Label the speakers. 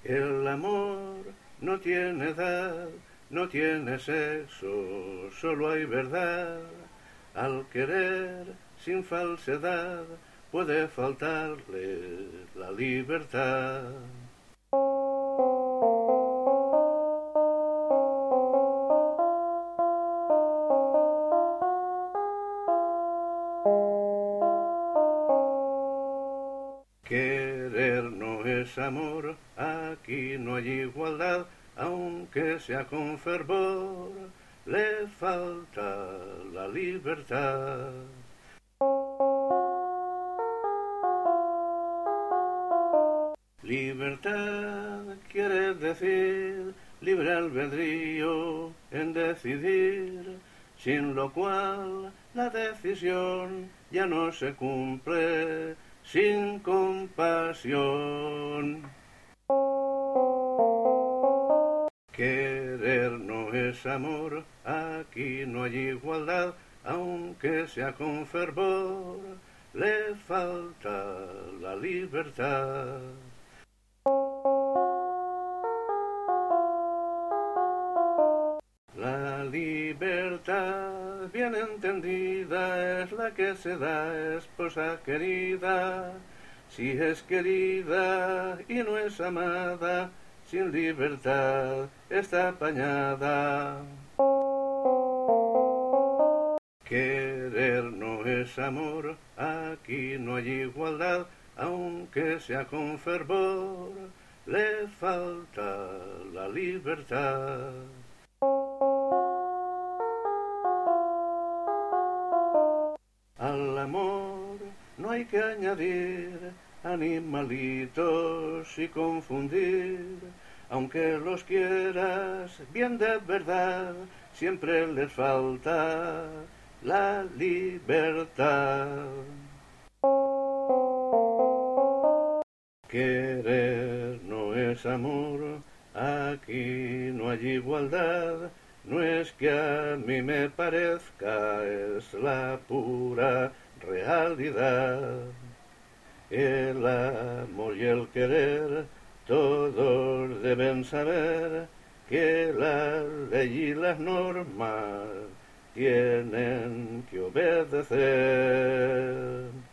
Speaker 1: El amor no tiene edad, no tiene sexo, solo hay verdad. Al querer sin falsedad puede faltarle la libertad. Querer no es amor, aquí no hay igualdad, aunque sea con fervor, le falta la libertad. Libertad quiere decir libre albedrío en decidir, sin lo cual la decisión ya no se cumple sin compasión. Querer no es amor, aquí no hay igualdad, aunque sea con fervor, le falta la libertad. La libertad bien entendida es la que se da, esposa querida. Si es querida y no es amada, sin libertad está apañada. Querer no es amor, aquí no hay igualdad, aunque sea con fervor, le falta la libertad. Al amor no hay que añadir animalitos y confundir, aunque los quieras bien de verdad, siempre les falta la libertad. Querer no es amor, aquí no hay igualdad, no es que a mí me parezca, es la pura realidad. El amor y el querer, todos deben saber que la ley y las normas tienen que obedecer.